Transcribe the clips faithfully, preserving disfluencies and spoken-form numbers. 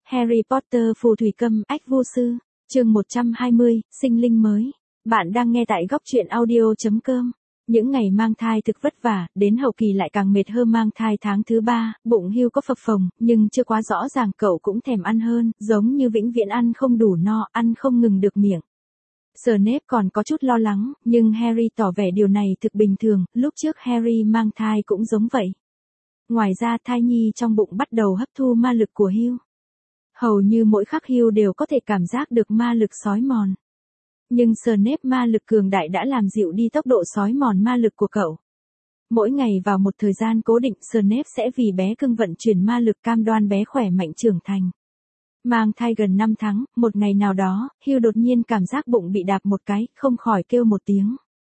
Harry Potter phù thủy câm ách vô sư, chương một trăm hai mươi, sinh linh mới. Bạn đang nghe tại góc truyện audio chấm com. Những ngày mang thai thực vất vả, đến hậu kỳ lại càng mệt hơn. Mang thai tháng thứ ba, bụng Hugh có phập phồng, nhưng chưa quá rõ ràng cậu cũng thèm ăn hơn, giống như vĩnh viễn ăn không đủ no, ăn không ngừng được miệng. Snape còn có chút lo lắng, nhưng Harry tỏ vẻ điều này thực bình thường, lúc trước Harry mang thai cũng giống vậy. Ngoài ra thai nhi trong bụng bắt đầu hấp thu ma lực của Hugh. Hầu như mỗi khắc Hugh đều có thể cảm giác được ma lực xói mòn. Nhưng Snape ma lực cường đại đã làm dịu đi tốc độ xói mòn ma lực của cậu. Mỗi ngày vào một thời gian cố định Snape sẽ vì bé cưng vận chuyển ma lực cam đoan bé khỏe mạnh trưởng thành. Mang thai gần năm tháng, một ngày nào đó, Hugh đột nhiên cảm giác bụng bị đạp một cái, không khỏi kêu một tiếng.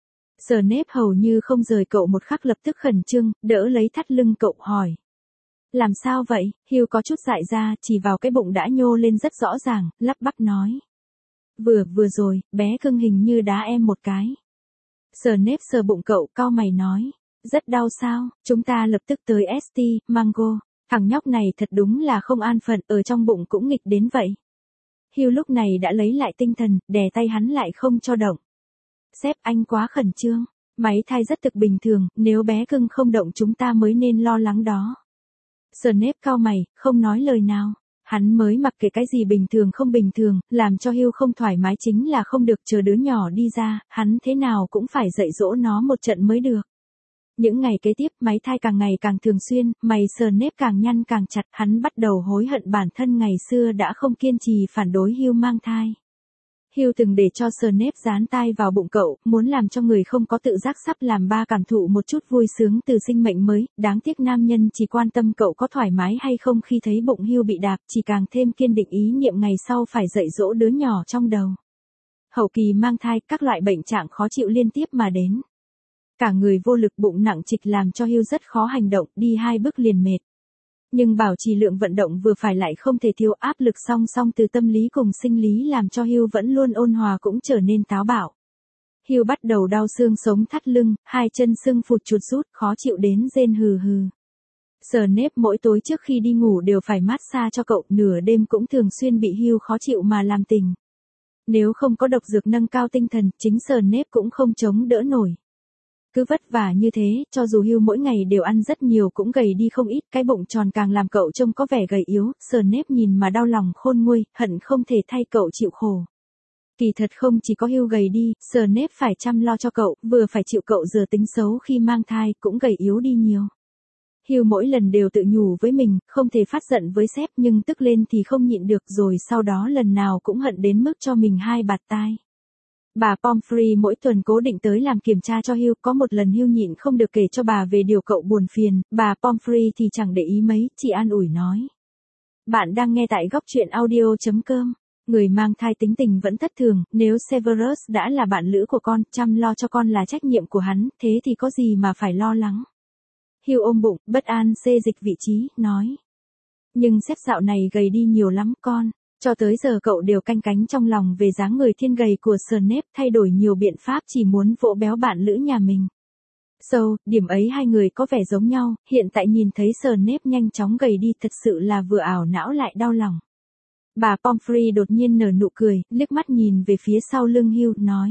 Snape hầu như không rời cậu một khắc, lập tức khẩn trương, đỡ lấy thắt lưng cậu hỏi. Làm sao vậy? Hugh có chút dại ra, chỉ vào cái bụng đã nhô lên rất rõ ràng, lắp bắp nói. Vừa, vừa rồi, bé cưng hình như đá em một cái. Snape sờ bụng cậu, cau mày nói. Rất đau sao? Chúng ta lập tức tới ét tê, Mango. Thằng nhóc này thật đúng là không an phận, ở trong bụng cũng nghịch đến vậy. Hugh lúc này đã lấy lại tinh thần, đè tay hắn lại không cho động. Sếp, anh quá khẩn trương. Máy thai rất thực bình thường, nếu bé cưng không động chúng ta mới nên lo lắng đó. Snape cau mày, không nói lời nào. Hắn mới mặc kệ cái gì bình thường không bình thường, làm cho Hugh không thoải mái chính là không được, chờ đứa nhỏ đi ra, hắn thế nào cũng phải dạy dỗ nó một trận mới được. Những ngày kế tiếp, máy thai càng ngày càng thường xuyên, mày Snape càng nhăn càng chặt, hắn bắt đầu hối hận bản thân ngày xưa đã không kiên trì phản đối Hugh mang thai. Hugh từng để cho Snape dán tai vào bụng cậu, muốn làm cho người không có tự giác sắp làm ba cảm thụ một chút vui sướng từ sinh mệnh mới, đáng tiếc nam nhân chỉ quan tâm cậu có thoải mái hay không khi thấy bụng Hugh bị đạp, chỉ càng thêm kiên định ý niệm ngày sau phải dạy dỗ đứa nhỏ trong đầu. Hậu kỳ mang thai, các loại bệnh trạng khó chịu liên tiếp mà đến. Cả người vô lực, bụng nặng trịch làm cho Hugh rất khó hành động, đi hai bước liền mệt. Nhưng bảo trì lượng vận động vừa phải lại không thể thiếu, áp lực song song từ tâm lý cùng sinh lý làm cho Hugh vẫn luôn ôn hòa cũng trở nên táo bạo. Hugh bắt đầu đau xương sống thắt lưng, hai chân sưng phụt chuột rút, khó chịu đến rên hừ hừ. Snape mỗi tối trước khi đi ngủ đều phải massage cho cậu, nửa đêm cũng thường xuyên bị Hugh khó chịu mà làm tình. Nếu không có độc dược nâng cao tinh thần, chính Snape cũng không chống đỡ nổi. Cứ vất vả như thế, cho dù Hugh mỗi ngày đều ăn rất nhiều cũng gầy đi không ít, cái bụng tròn càng làm cậu trông có vẻ gầy yếu, Snape nhìn mà đau lòng khôn nguôi, hận không thể thay cậu chịu khổ. Kỳ thật không chỉ có Hugh gầy đi, Snape phải chăm lo cho cậu, vừa phải chịu cậu giờ tính xấu khi mang thai, cũng gầy yếu đi nhiều. Hugh mỗi lần đều tự nhủ với mình, không thể phát giận với sếp, nhưng tức lên thì không nhịn được, rồi sau đó lần nào cũng hận đến mức cho mình hai bạt tai. Bà Pomfrey mỗi tuần cố định tới làm kiểm tra cho Hugh, có một lần Hugh nhịn không được kể cho bà về điều cậu buồn phiền, bà Pomfrey thì chẳng để ý mấy, chỉ an ủi nói. Bạn đang nghe tại góc truyện audio chấm com. Người mang thai tính tình vẫn thất thường, nếu Severus đã là bạn lữ của con, chăm lo cho con là trách nhiệm của hắn, thế thì có gì mà phải lo lắng. Hugh ôm bụng, bất an xê dịch vị trí, nói. Nhưng sếp dạo này gầy đi nhiều lắm con. Cho tới giờ cậu đều canh cánh trong lòng về dáng người thiên gầy của Snape, thay đổi nhiều biện pháp chỉ muốn vỗ béo bạn lữ nhà mình. So, điểm ấy hai người có vẻ giống nhau, hiện tại nhìn thấy Snape nhanh chóng gầy đi thật sự là vừa ảo não lại đau lòng. Bà Pomfrey đột nhiên nở nụ cười, liếc mắt nhìn về phía sau lưng Hugh, nói.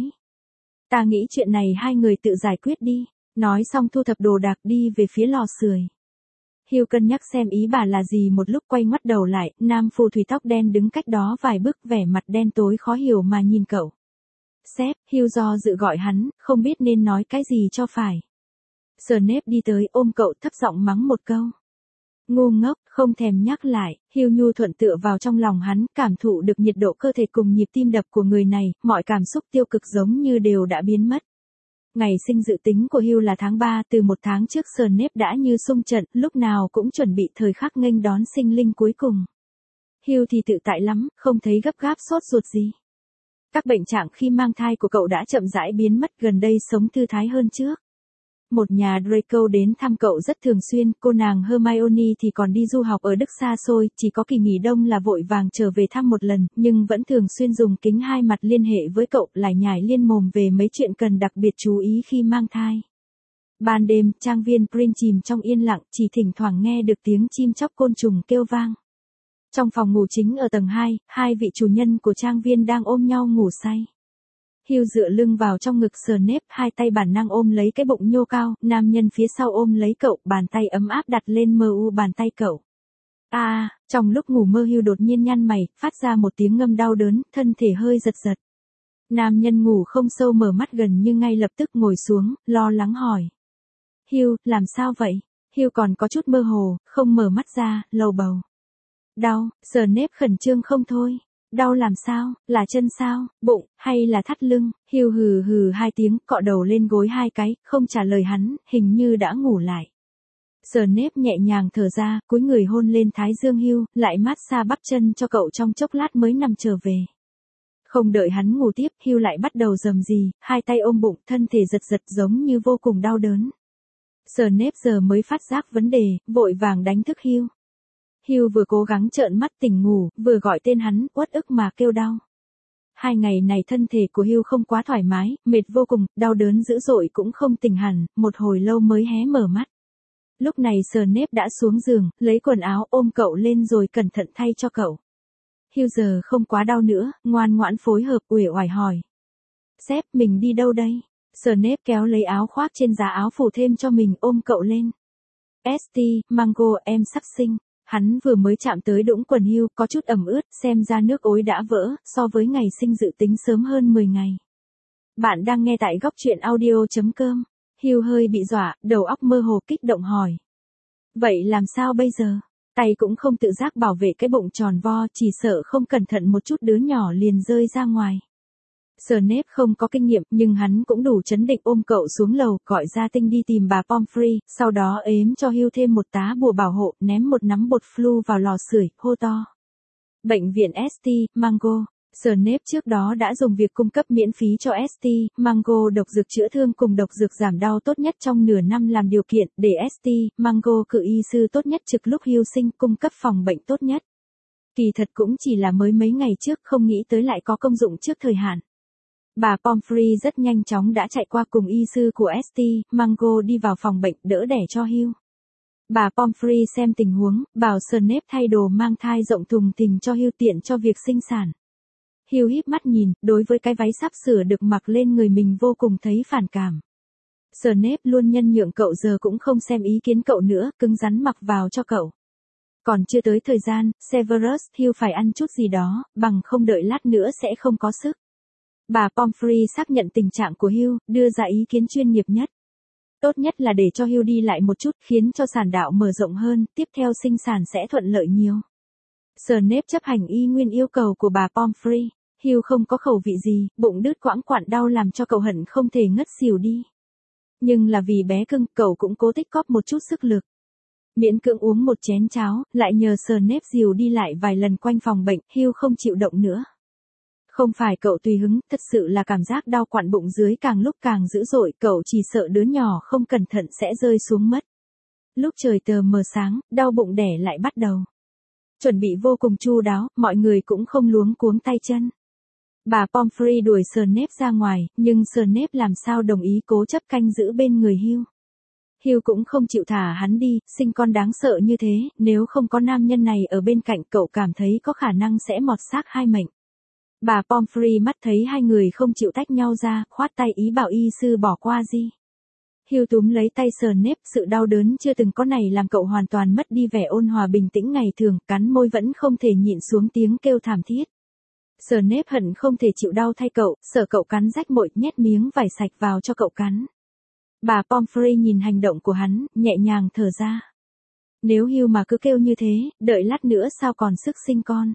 Ta nghĩ chuyện này hai người tự giải quyết đi, nói xong thu thập đồ đạc đi về phía lò sưởi. Hugh cân nhắc xem ý bà là gì, một lúc quay ngoắt đầu lại, nam phù thủy tóc đen đứng cách đó vài bước, vẻ mặt đen tối khó hiểu mà nhìn cậu. Sếp, Hugh do dự gọi hắn, không biết nên nói cái gì cho phải. Snape đi tới ôm cậu thấp giọng mắng một câu. Ngu ngốc, không thèm nhắc lại, Hugh nhu thuận tựa vào trong lòng hắn, cảm thụ được nhiệt độ cơ thể cùng nhịp tim đập của người này, mọi cảm xúc tiêu cực giống như đều đã biến mất. Ngày sinh dự tính của Hugh là tháng ba, từ một tháng trước Snape đã như xung trận, lúc nào cũng chuẩn bị thời khắc nghênh đón sinh linh cuối cùng. Hugh thì tự tại lắm, không thấy gấp gáp sốt ruột gì. Các bệnh trạng khi mang thai của cậu đã chậm rãi biến mất, gần đây sống thư thái hơn trước. Một nhà Draco đến thăm cậu rất thường xuyên, cô nàng Hermione thì còn đi du học ở Đức xa xôi, chỉ có kỳ nghỉ đông là vội vàng trở về thăm một lần, nhưng vẫn thường xuyên dùng kính hai mặt liên hệ với cậu, lải nhải liên mồm về mấy chuyện cần đặc biệt chú ý khi mang thai. Ban đêm, trang viên Prince chìm trong yên lặng, chỉ thỉnh thoảng nghe được tiếng chim chóc côn trùng kêu vang. Trong phòng ngủ chính ở tầng hai, hai vị chủ nhân của trang viên đang ôm nhau ngủ say. Hugh dựa lưng vào trong ngực Snape, hai tay bản năng ôm lấy cái bụng nhô cao, nam nhân phía sau ôm lấy cậu, bàn tay ấm áp đặt lên mờ u bàn tay cậu. A, à, trong lúc ngủ mơ Hugh đột nhiên nhăn mày, phát ra một tiếng ngâm đau đớn, thân thể hơi giật giật. Nam nhân ngủ không sâu mở mắt gần như ngay lập tức ngồi xuống, lo lắng hỏi. Hugh, làm sao vậy? Hugh còn có chút mơ hồ, không mở mắt ra, lầu bầu. Đau, Snape khẩn trương không thôi. Đau làm sao, là chân sao, bụng, hay là thắt lưng? Hugh hừ hừ hai tiếng, cọ đầu lên gối hai cái, không trả lời hắn, hình như đã ngủ lại. Snape nhẹ nhàng thở ra, cúi người hôn lên thái dương Hugh, lại mát xa bắp chân cho cậu trong chốc lát mới nằm trở về. Không đợi hắn ngủ tiếp, Hugh lại bắt đầu rầm rì, hai tay ôm bụng, thân thể giật giật giống như vô cùng đau đớn. Snape giờ mới phát giác vấn đề, vội vàng đánh thức Hugh. Hugh vừa cố gắng trợn mắt tỉnh ngủ, vừa gọi tên hắn, uất ức mà kêu đau. Hai ngày này thân thể của Hugh không quá thoải mái, mệt vô cùng, đau đớn dữ dội cũng không tỉnh hẳn, một hồi lâu mới hé mở mắt. Lúc này Snape đã xuống giường, lấy quần áo ôm cậu lên rồi cẩn thận thay cho cậu. Hugh giờ không quá đau nữa, ngoan ngoãn phối hợp, uể oải hỏi. Sếp, mình đi đâu đây? Snape kéo lấy áo khoác trên giá áo phủ thêm cho mình, ôm cậu lên. ét tê, Mango, em sắp sinh. Hắn vừa mới chạm tới đũng quần Hugh, có chút ẩm ướt, xem ra nước ối đã vỡ, so với ngày sinh dự tính sớm hơn mười ngày. Bạn đang nghe tại góc truyện audio chấm com. Hugh hơi bị dọa, đầu óc mơ hồ kích động hỏi. Vậy làm sao bây giờ? Tay cũng không tự giác bảo vệ cái bụng tròn vo, chỉ sợ không cẩn thận một chút đứa nhỏ liền rơi ra ngoài. Snape không có kinh nghiệm, nhưng hắn cũng đủ trấn định ôm cậu xuống lầu, gọi gia tinh đi tìm bà Pomfrey, sau đó ếm cho Hugh thêm một tá bùa bảo hộ, ném một nắm bột flu vào lò sưởi, hô to. Bệnh viện ét tê, Mango. Snape trước đó đã dùng việc cung cấp miễn phí cho ét tê, Mango độc dược chữa thương cùng độc dược giảm đau tốt nhất trong nửa năm làm điều kiện, để ét tê, Mango cử y sư tốt nhất trực lúc Hugh sinh, cung cấp phòng bệnh tốt nhất. Kỳ thật cũng chỉ là mới mấy ngày trước, không nghĩ tới lại có công dụng trước thời hạn. Bà Pomfrey rất nhanh chóng đã chạy qua cùng y sư của ét tê, Mango đi vào phòng bệnh, đỡ đẻ cho Hugh. Bà Pomfrey xem tình huống, bảo Snape thay đồ mang thai rộng thùng thình cho Hugh tiện cho việc sinh sản. Hugh híp mắt nhìn, đối với cái váy sắp sửa được mặc lên người mình vô cùng thấy phản cảm. Snape luôn nhân nhượng cậu giờ cũng không xem ý kiến cậu nữa, cứng rắn mặc vào cho cậu. Còn chưa tới thời gian, Severus, Hugh phải ăn chút gì đó, bằng không đợi lát nữa sẽ không có sức. Bà Pomfrey xác nhận tình trạng của Hugh, đưa ra ý kiến chuyên nghiệp nhất. Tốt nhất là để cho Hugh đi lại một chút, khiến cho sản đạo mở rộng hơn, tiếp theo sinh sản sẽ thuận lợi nhiều. Snape chấp hành y nguyên yêu cầu của bà Pomfrey. Hugh không có khẩu vị gì, bụng đứt quãng quặn đau làm cho cậu hận không thể ngất xỉu đi. Nhưng là vì bé cưng, cậu cũng cố tích góp một chút sức lực. Miễn cưỡng uống một chén cháo, lại nhờ Snape dìu đi lại vài lần quanh phòng bệnh, Hugh không chịu động nữa. Không phải cậu tùy hứng, thật sự là cảm giác đau quặn bụng dưới càng lúc càng dữ dội, cậu chỉ sợ đứa nhỏ không cẩn thận sẽ rơi xuống mất. Lúc trời tờ mờ sáng, đau bụng đẻ lại bắt đầu. Chuẩn bị vô cùng chu đáo, mọi người cũng không luống cuống tay chân. Bà Pomfrey đuổi Snape ra ngoài, nhưng Snape làm sao đồng ý cố chấp canh giữ bên người Hugh. Hugh cũng không chịu thả hắn đi, sinh con đáng sợ như thế, nếu không có nam nhân này ở bên cạnh cậu cảm thấy có khả năng sẽ mọt xác hai mệnh. Bà Pomfrey mắt thấy hai người không chịu tách nhau ra, khoát tay ý bảo y sư bỏ qua đi. Hugh túm lấy tay Snape, sự đau đớn chưa từng có này làm cậu hoàn toàn mất đi vẻ ôn hòa bình tĩnh ngày thường, cắn môi vẫn không thể nhịn xuống tiếng kêu thảm thiết. Snape hận không thể chịu đau thay cậu, sợ cậu cắn rách mội, nhét miếng vải sạch vào cho cậu cắn. Bà Pomfrey nhìn hành động của hắn, nhẹ nhàng thở ra. Nếu Hugh mà cứ kêu như thế, đợi lát nữa sao còn sức sinh con.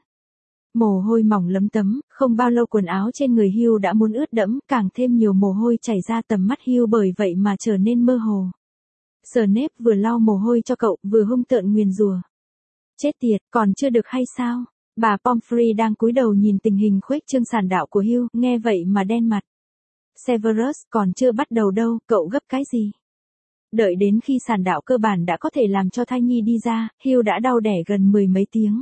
Mồ hôi mỏng lấm tấm, không bao lâu quần áo trên người Hugh đã muốn ướt đẫm, càng thêm nhiều mồ hôi chảy ra tầm mắt Hugh bởi vậy mà trở nên mơ hồ. Snape vừa lau mồ hôi cho cậu, vừa hung tợn nguyền rủa. Chết tiệt, còn chưa được hay sao? Bà Pomfrey đang cúi đầu nhìn tình hình khuếch trương sản đạo của Hugh, nghe vậy mà đen mặt. Severus, còn chưa bắt đầu đâu, cậu gấp cái gì? Đợi đến khi sản đạo cơ bản đã có thể làm cho thai nhi đi ra, Hugh đã đau đẻ gần mười mấy tiếng.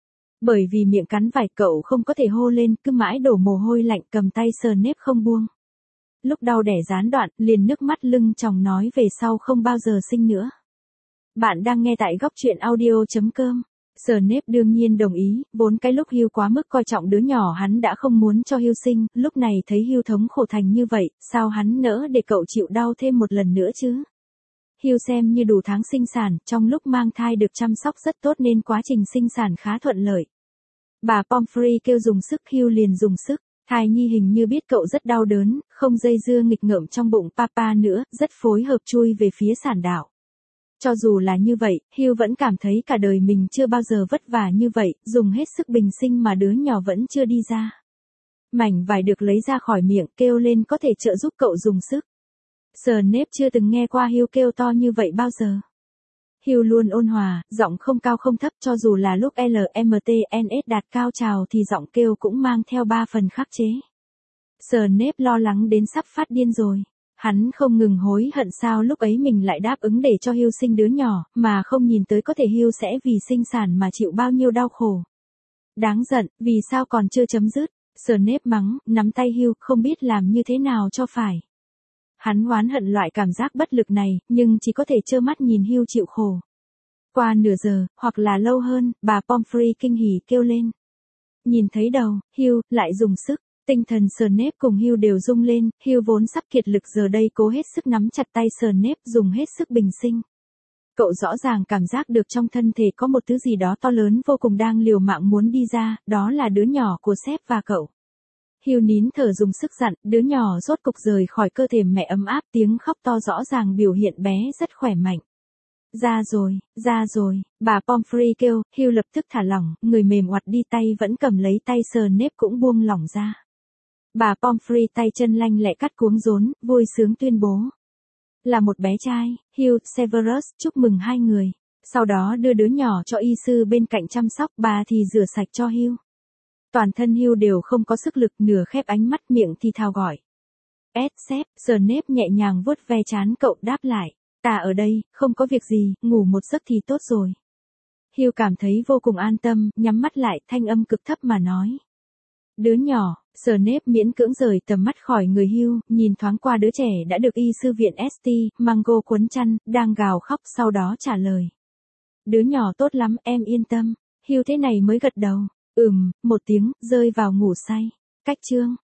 Bởi vì miệng cắn vải cậu không có thể hô lên, cứ mãi đổ mồ hôi lạnh cầm tay Snape không buông. Lúc đau đẻ gián đoạn, liền nước mắt lưng tròng nói về sau không bao giờ sinh nữa. Bạn đang nghe tại góc truyện audio chấm com. Snape đương nhiên đồng ý, vốn cái lúc Hugh quá mức coi trọng đứa nhỏ hắn đã không muốn cho Hugh sinh, lúc này thấy Hugh thống khổ thành như vậy, sao hắn nỡ để cậu chịu đau thêm một lần nữa chứ? Hugh xem như đủ tháng sinh sản, trong lúc mang thai được chăm sóc rất tốt nên quá trình sinh sản khá thuận lợi. Bà Pomfrey kêu dùng sức, Hugh liền dùng sức. Thai nhi hình như biết cậu rất đau đớn, không dây dưa nghịch ngợm trong bụng papa nữa, rất phối hợp chui về phía sản đạo. Cho dù là như vậy, Hugh vẫn cảm thấy cả đời mình chưa bao giờ vất vả như vậy, dùng hết sức bình sinh mà đứa nhỏ vẫn chưa đi ra. Mảnh vải được lấy ra khỏi miệng, kêu lên có thể trợ giúp cậu dùng sức. Snape chưa từng nghe qua Hugh kêu to như vậy bao giờ. Hugh luôn ôn hòa, giọng không cao không thấp, cho dù là lúc lờ em tê en ét đạt cao trào thì giọng kêu cũng mang theo ba phần khắc chế. Snape lo lắng đến sắp phát điên rồi. Hắn không ngừng hối hận sao lúc ấy mình lại đáp ứng để cho Hugh sinh đứa nhỏ, mà không nhìn tới có thể Hugh sẽ vì sinh sản mà chịu bao nhiêu đau khổ. Đáng giận, vì sao còn chưa chấm dứt? Snape mắng, nắm tay Hugh, không biết làm như thế nào cho phải. Hắn oán hận loại cảm giác bất lực này, nhưng chỉ có thể trơ mắt nhìn Hugh chịu khổ. Qua nửa giờ, hoặc là lâu hơn, bà Pomfrey kinh hỉ kêu lên. Nhìn thấy đầu, Hugh lại dùng sức. Tinh thần Snape cùng Hugh đều rung lên, Hugh vốn sắp kiệt lực giờ đây cố hết sức nắm chặt tay Snape, dùng hết sức bình sinh. Cậu rõ ràng cảm giác được trong thân thể có một thứ gì đó to lớn vô cùng đang liều mạng muốn đi ra, đó là đứa nhỏ của sếp và cậu. Hugh nín thở dùng sức dặn, đứa nhỏ rốt cục rời khỏi cơ thể mẹ ấm áp, tiếng khóc to rõ ràng biểu hiện bé rất khỏe mạnh. Ra rồi, ra rồi, bà Pomfrey kêu, Hugh lập tức thả lỏng, người mềm oặt đi, tay vẫn cầm lấy tay Snape cũng buông lỏng ra. Bà Pomfrey tay chân lanh lẹ cắt cuống rốn, vui sướng tuyên bố. Là một bé trai, Hugh, Severus, chúc mừng hai người. Sau đó đưa đứa nhỏ cho y sư bên cạnh chăm sóc, bà thì rửa sạch cho Hugh. Toàn thân Hugh đều không có sức lực, nửa khép ánh mắt, miệng thì thào gọi. Ed sếp, Snape nhẹ nhàng vuốt ve trán cậu, đáp lại. Ta ở đây, không có việc gì, ngủ một giấc thì tốt rồi. Hugh cảm thấy vô cùng an tâm, nhắm mắt lại, thanh âm cực thấp mà nói. Đứa nhỏ, Snape miễn cưỡng rời tầm mắt khỏi người Hugh, nhìn thoáng qua đứa trẻ đã được y sư viện ét tê, Mango quấn chăn, đang gào khóc, sau đó trả lời. Đứa nhỏ tốt lắm, em yên tâm. Hugh thế này mới gật đầu. Ừm, một tiếng, rơi vào ngủ say. Cách chương.